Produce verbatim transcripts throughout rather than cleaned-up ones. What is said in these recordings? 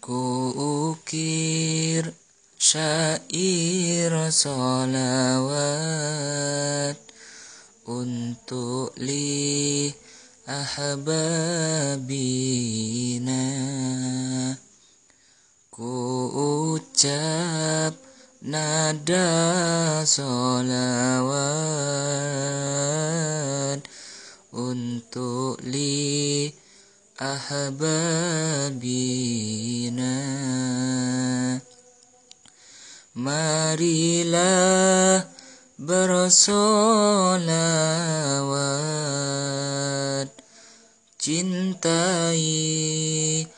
Ku ukir syair salawat untuk li ahbabina. Ku ucap nada salawat untuk li ahbabina. Marilah bersolawat, cintai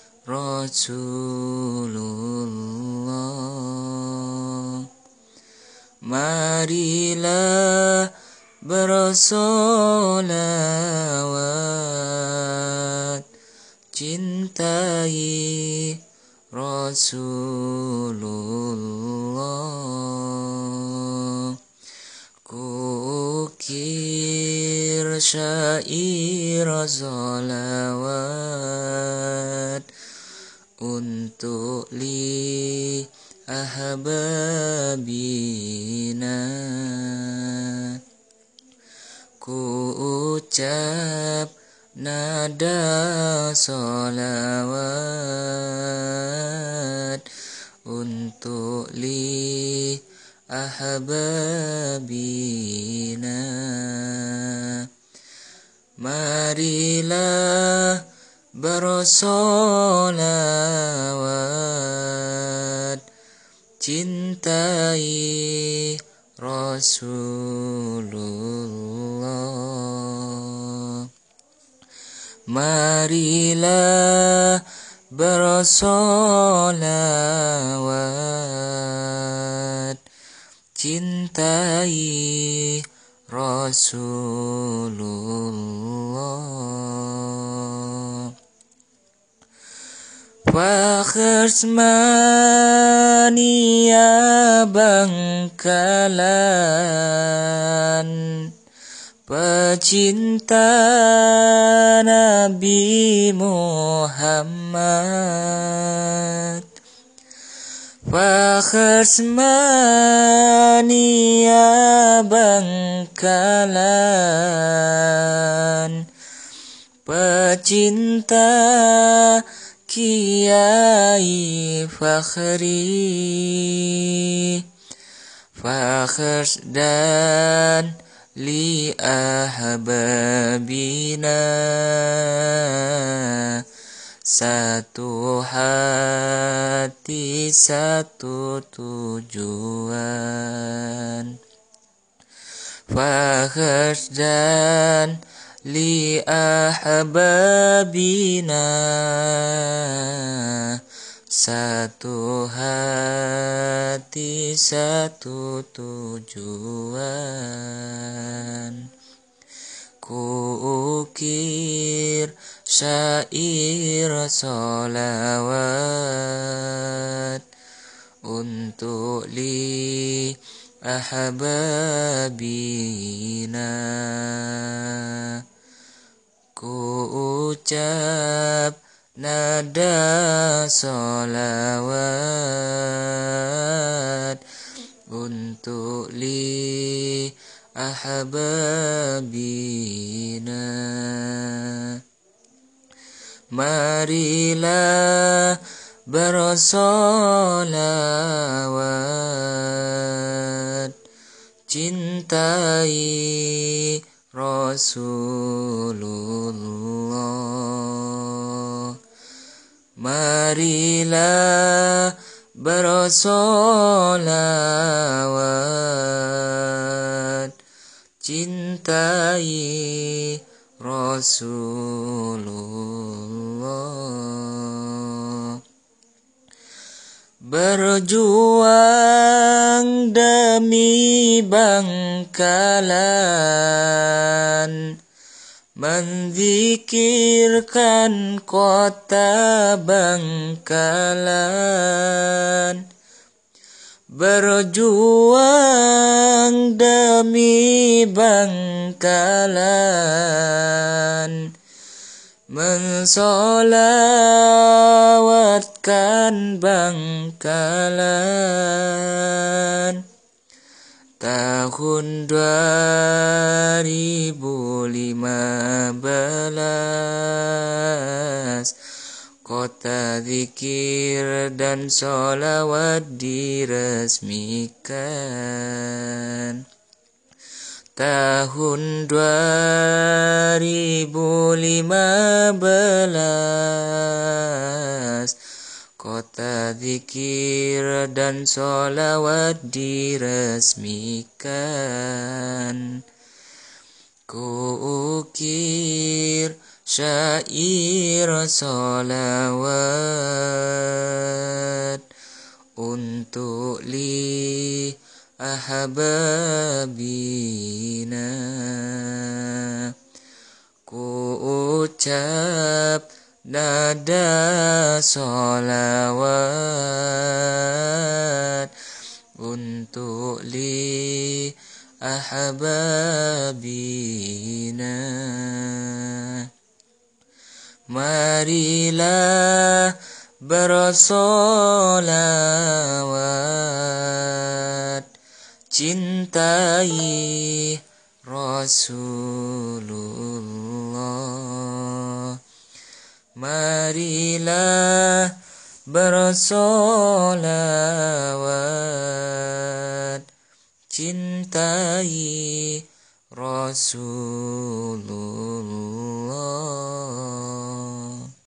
Rasulullah. Marilah bersolawat, cintai Rasulullah. Ku ukir syair salawat untuk li ahbabina. Ku ucap nada salawat untuk li ahbabina. Marilah bersolawat, cintai Rasulullah. Marilah bersolawat, cintai Rasulullah. Fakhr Mania Bangkalan, pecinta Nabi Muhammad. Fakhr Mania Bangkalan, pecinta Kiai Fakhri. Fakhr dan li ahbabina, satu hati satu tujuan. Fakhr dan li ahbabina, satu hati satu tujuan. Ku ukir syair salawat untuk li ahbabina. Ku ucap nada salawat untuk li ahbabina. Marilah bersolawat, cintai Rasulullah. Marilah bersolawat, cintai Rasulullah. Berjuang demi Bangkalan, menzikirkan kota Bangkalan. Berjuang demi Bangkalan, mensolawatkan dan Bangkalan. Tahun dua ribu lima belas Kota Zikir dan Sholawat diresmikan. Tahun dua ribu lima belas Kota Zikir dan Sholawat diresmikan. Kuukir syair sholawat untuk li ahbabina. Ku ucap nada sholawat untuk li ahbabina. Marilah bersolawat, cintai Rasulullah. Marilah bersolawat, cintai Rasulullah.